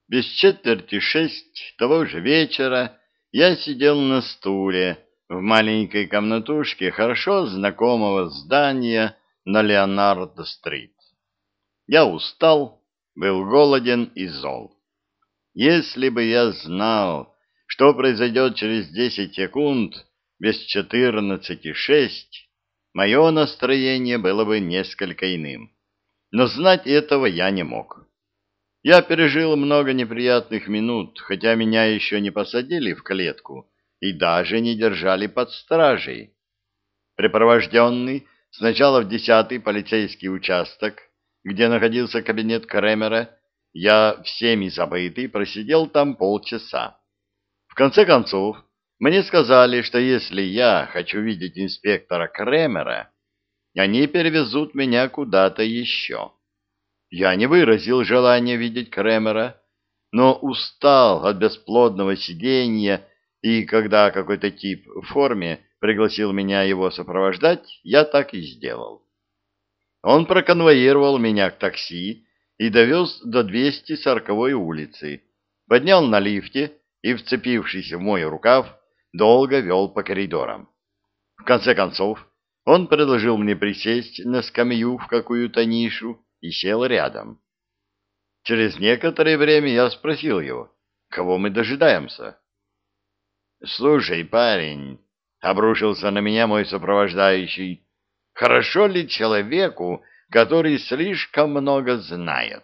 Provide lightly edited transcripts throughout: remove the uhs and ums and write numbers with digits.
Без четверти 6 того же вечера я сидел на стуле в маленькой комнатушке хорошо знакомого здания на Леонардо-стрит. Я устал, был голоден и зол. Если бы я знал, что произойдет через 10 секунд без 14:06, мое настроение было бы несколько иным. Но знать этого я не мог. Я пережил много неприятных минут, хотя меня еще не посадили в клетку и даже не держали под стражей. Припровожденный сначала в 10-й полицейский участок, где находился кабинет Кремера, я всеми забытый просидел там полчаса. В конце концов, мне сказали, что если я хочу видеть инспектора Кремера, они перевезут меня куда-то еще. Я не выразил желания видеть Кремера, но устал от бесплодного сидения, и когда какой-то тип в форме пригласил меня его сопровождать, я так и сделал. Он проконвоировал меня к такси и довез до 240-й улицы, поднял на лифте и, вцепившись в мой рукав, долго вел по коридорам. В конце концов, он предложил мне присесть на скамью в какую-то нишу и сел рядом. Через некоторое время я спросил его, кого мы дожидаемся. «Слушай, парень», — обрушился на меня мой сопровождающий, — «хорошо ли человеку, который слишком много знает?»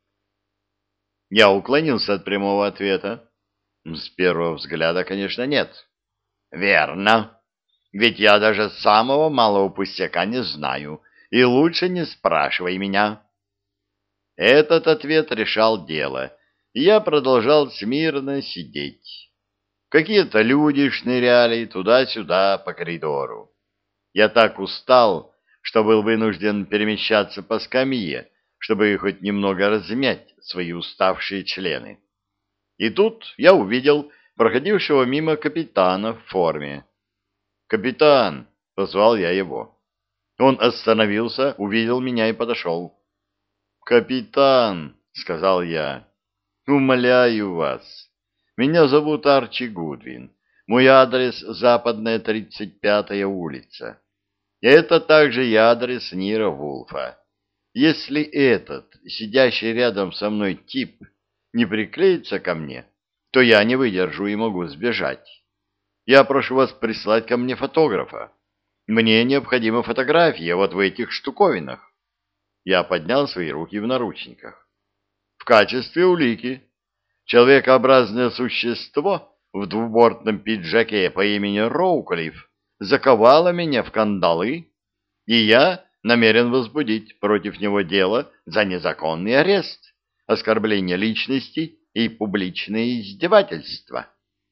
Я уклонился от прямого ответа. С первого взгляда, конечно, нет. «Верно. Ведь я даже самого малого пустяка не знаю, и лучше не спрашивай меня». Этот ответ решал дело, и я продолжал смирно сидеть. Какие-то люди шныряли туда-сюда по коридору. Я так устал, что был вынужден перемещаться по скамье, чтобы хоть немного размять свои уставшие члены. И тут я увидел проходившего мимо капитана в форме. «Капитан!» — позвал я его. Он остановился, увидел меня и подошел. «Капитан!» — сказал я. «Умоляю вас. Меня зовут Арчи Гудвин. Мой адрес — Западная 35-я улица. Это также и адрес Нира Вулфа. Если этот, сидящий рядом со мной тип, не приклеится ко мне, то я не выдержу и могу сбежать. Я прошу вас прислать ко мне фотографа. Мне необходима фотография вот в этих штуковинах». Я поднял свои руки в наручниках. В качестве улики человекообразное существо в двубортном пиджаке по имени Роуклифф заковало меня в кандалы, и я намерен возбудить против него дело за незаконный арест, оскорбление личности и публичное издевательство.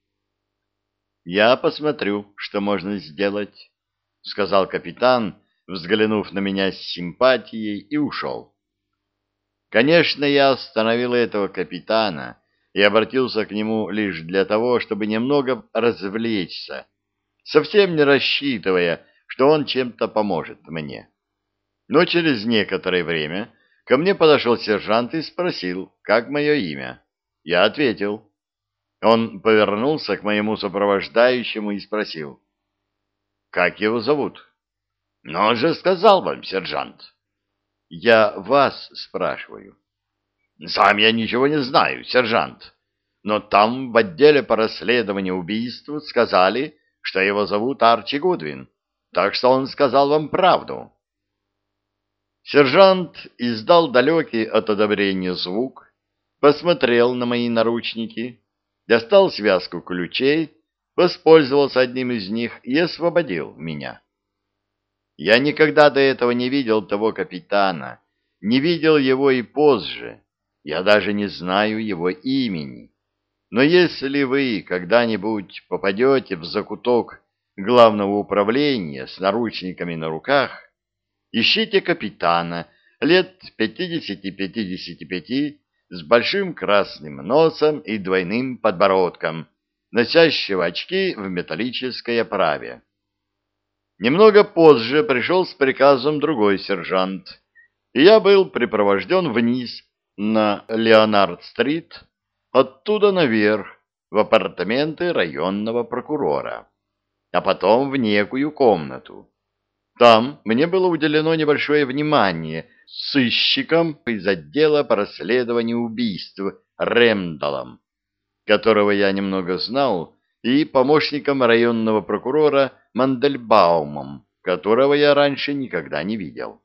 «Я посмотрю, что можно сделать», — сказал капитан, взглянув на меня с симпатией, и ушел. Конечно, я остановил этого капитана и обратился к нему лишь для того, чтобы немного развлечься, совсем не рассчитывая, что он чем-то поможет мне. Но через некоторое время ко мне подошел сержант и спросил, как мое имя. Я ответил. Он повернулся к моему сопровождающему и спросил, как его зовут. «Но он же сказал вам, сержант». «Я вас спрашиваю». «Сам я ничего не знаю, сержант. Но там в отделе по расследованию убийств сказали, что его зовут Арчи Гудвин. Так что он сказал вам правду». Сержант издал далекий от одобрения звук, посмотрел на мои наручники, достал связку ключей, воспользовался одним из них и освободил меня. Я никогда до этого не видел того капитана, не видел его и позже. Я даже не знаю его имени. Но если вы когда-нибудь попадете в закуток главного управления с наручниками на руках, ищите капитана лет 50-55 с большим красным носом и двойным подбородком, носящего очки в металлической оправе. Немного позже пришел с приказом другой сержант, и я был припровожден вниз на Леонард-стрит оттуда наверх, в апартаменты районного прокурора, а потом в некую комнату. Там мне было уделено небольшое внимание сыщиком из отдела по расследованию убийств Рэмдаллом, которого я немного знал, и помощником районного прокурора Мандельбаумом, которого я раньше никогда не видел.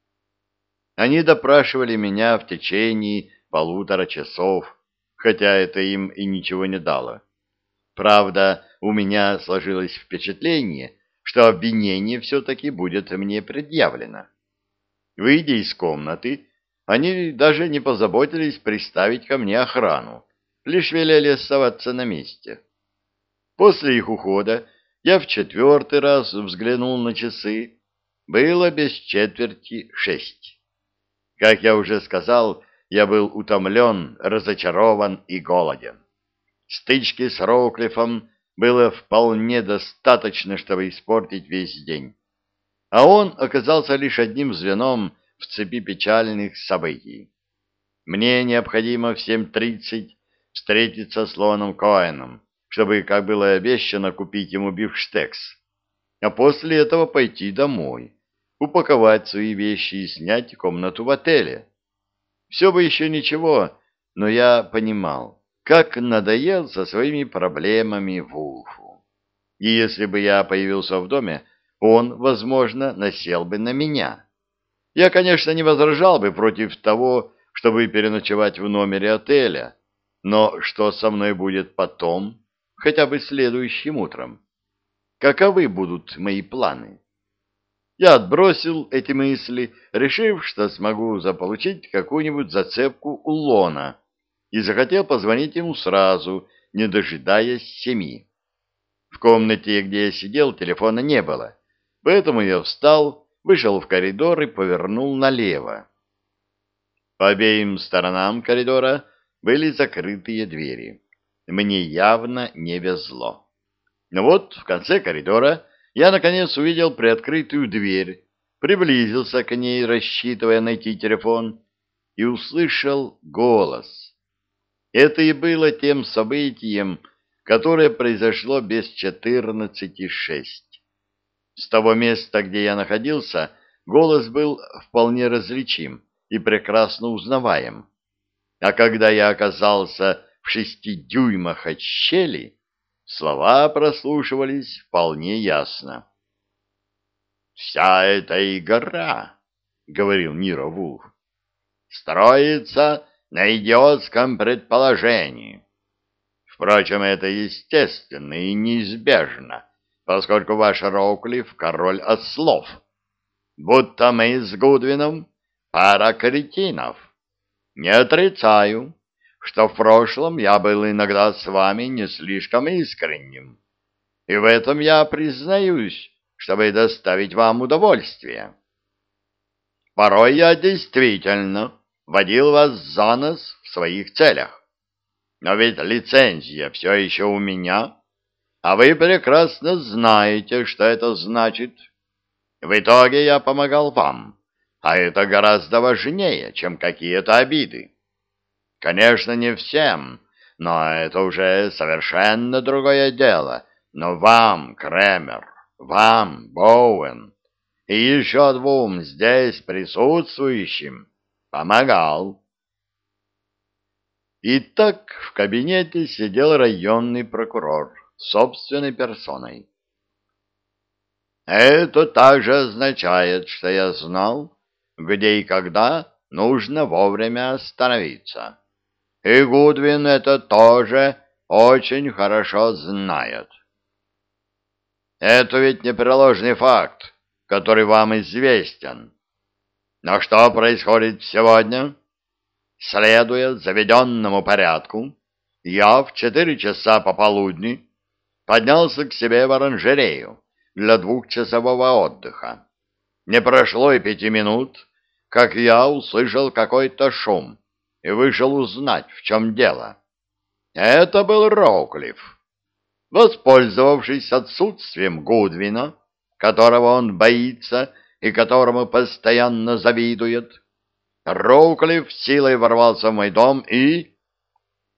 Они допрашивали меня в течение 1,5 часа, хотя это им и ничего не дало. Правда, у меня сложилось впечатление, что обвинение все-таки будет мне предъявлено. Выйдя из комнаты, они даже не позаботились приставить ко мне охрану, лишь велели оставаться на месте. После их ухода я в 4-й раз взглянул на часы. Было без 5:45. Как я уже сказал, я был утомлен, разочарован и голоден. Стычки с Роуклиффом было вполне достаточно, чтобы испортить весь день. А он оказался лишь одним звеном в цепи печальных событий. Мне необходимо в 7:30 встретиться с Лоном Коэном, чтобы, как было обещано, купить ему бифштекс, а после этого пойти домой, упаковать свои вещи и снять комнату в отеле. Все бы еще ничего, но я понимал, как надоел со своими проблемами Вулфу. И если бы я появился в доме, он, возможно, насел бы на меня. Я, конечно, не возражал бы против того, чтобы переночевать в номере отеля, но что со мной будет потом, хотя бы следующим утром? Каковы будут мои планы? Я отбросил эти мысли, решив, что смогу заполучить какую-нибудь зацепку у Лона, и захотел позвонить ему сразу, не дожидаясь 7. В комнате, где я сидел, телефона не было, поэтому я встал, вышел в коридор и повернул налево. По обеим сторонам коридора были закрытые двери. Мне явно не везло. Но вот в конце коридора я, наконец, увидел приоткрытую дверь, приблизился к ней, рассчитывая найти телефон, и услышал голос. Это и было тем событием, которое произошло без 14:06. С того места, где я находился, голос был вполне различим и прекрасно узнаваем. А когда я оказался в 6 дюймах от щели, слова прослушивались вполне ясно. «Вся эта игра, — говорил Ниро Вулф, — строится на идиотском предположении. Впрочем, это естественно и неизбежно, поскольку ваш Роуклифф — король ослов. Будто мы с Гудвином пара кретинов. Не отрицаю, что в прошлом я был иногда с вами не слишком искренним, и в этом я признаюсь, чтобы доставить вам удовольствие. Порой я действительно водил вас за нос в своих целях, но ведь лицензия все еще у меня, а вы прекрасно знаете, что это значит. В итоге я помогал вам, а это гораздо важнее, чем какие-то обиды. Конечно, не всем, но это уже совершенно другое дело. Но вам, Кремер, вам, Боуэн, и еще 2 здесь присутствующим помогал. Итак, в кабинете сидел районный прокурор собственной персоной. Это также означает, что я знал, где и когда нужно вовремя остановиться. И Гудвин это тоже очень хорошо знает. Это ведь непреложный факт, который вам известен. Но что происходит сегодня? Следуя заведенному порядку, я в 4 часа пополудни поднялся к себе в оранжерею для 2-часового отдыха. Не прошло и 5 минут, как я услышал какой-то шум и вышел узнать, в чем дело. Это был Роуклифф. Воспользовавшись отсутствием Гудвина, которого он боится и которому постоянно завидует, Роуклифф силой ворвался в мой дом и...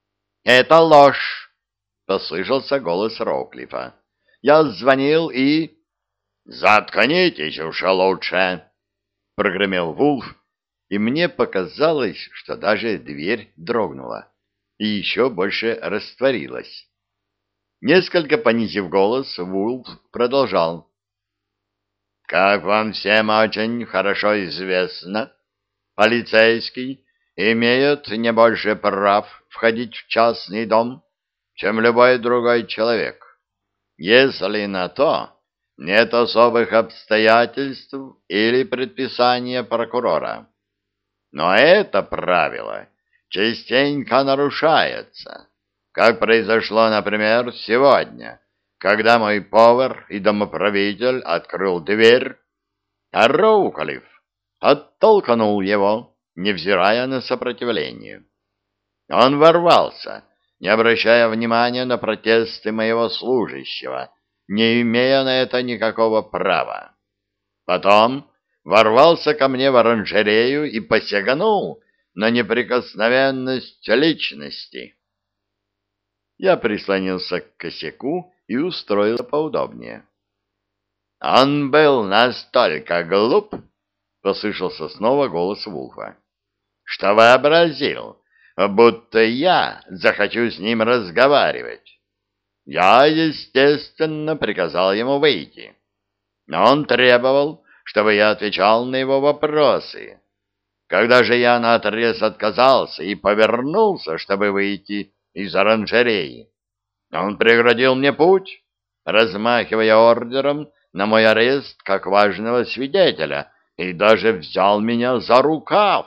Это ложь, послышался голос Роуклифа. Я звонил и... Заткнитесь уж лучше, прогремел Вулф, и мне показалось, что даже дверь дрогнула и еще больше растворилась. Несколько понизив голос, Вулф продолжал. Как вам всем очень хорошо известно, полицейский имеет не больше прав входить в частный дом, чем любой другой человек, если на то нет особых обстоятельств или предписания прокурора. Но это правило частенько нарушается, как произошло, например, сегодня, когда мой повар и домоправитель открыл дверь, а Роуклифф оттолкнул его, невзирая на сопротивление. Он ворвался, не обращая внимания на протесты моего служащего, не имея на это никакого права. Потом ворвался ко мне в оранжерею и посягнул на неприкосновенность личности. Я прислонился к косяку и устроился поудобнее. «Он был настолько глуп», — послышался снова голос Вулфа, — «что вообразил, будто я захочу с ним разговаривать. Я, естественно, приказал ему выйти, но он требовал, чтобы я отвечал на его вопросы. Когда же я наотрез отказался и повернулся, чтобы выйти из оранжереи, он преградил мне путь, размахивая ордером на мой арест как важного свидетеля, и даже взял меня за рукав.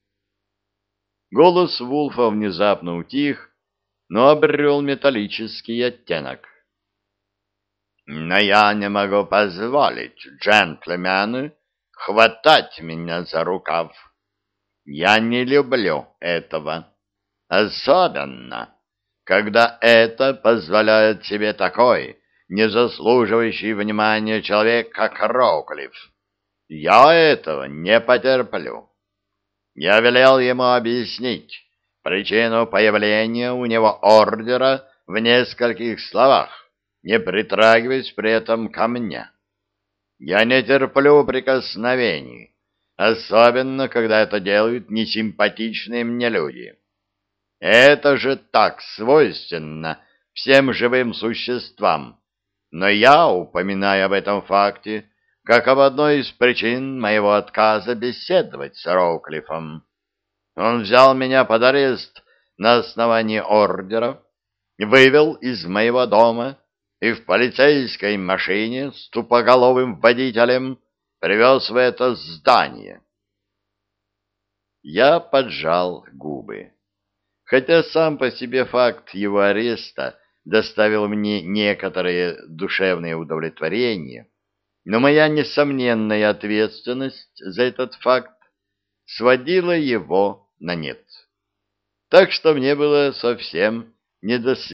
Голос Вулфа внезапно утих, но обрел металлический оттенок. «Но я не могу позволить джентльмену хватать меня за рукав. Я не люблю этого, особенно когда это позволяет себе такой, не заслуживающий внимания человек, как Роуклифф. Я этого не потерплю». Я велел ему объяснить причину появления у него ордера в нескольких словах, не притрагиваясь при этом ко мне. Я не терплю прикосновений, особенно когда это делают несимпатичные мне люди. Это же так свойственно всем живым существам, но я упоминаю об этом факте как об одной из причин моего отказа беседовать с Роуклиффом. Он взял меня под арест на основании ордера, вывел из моего дома и в полицейской машине с тупоголовым водителем привез в это здание. Я поджал губы. Хотя сам по себе факт его ареста доставил мне некоторое душевное удовлетворение, но моя несомненная ответственность за этот факт сводила его на нет. Так что мне было совсем не до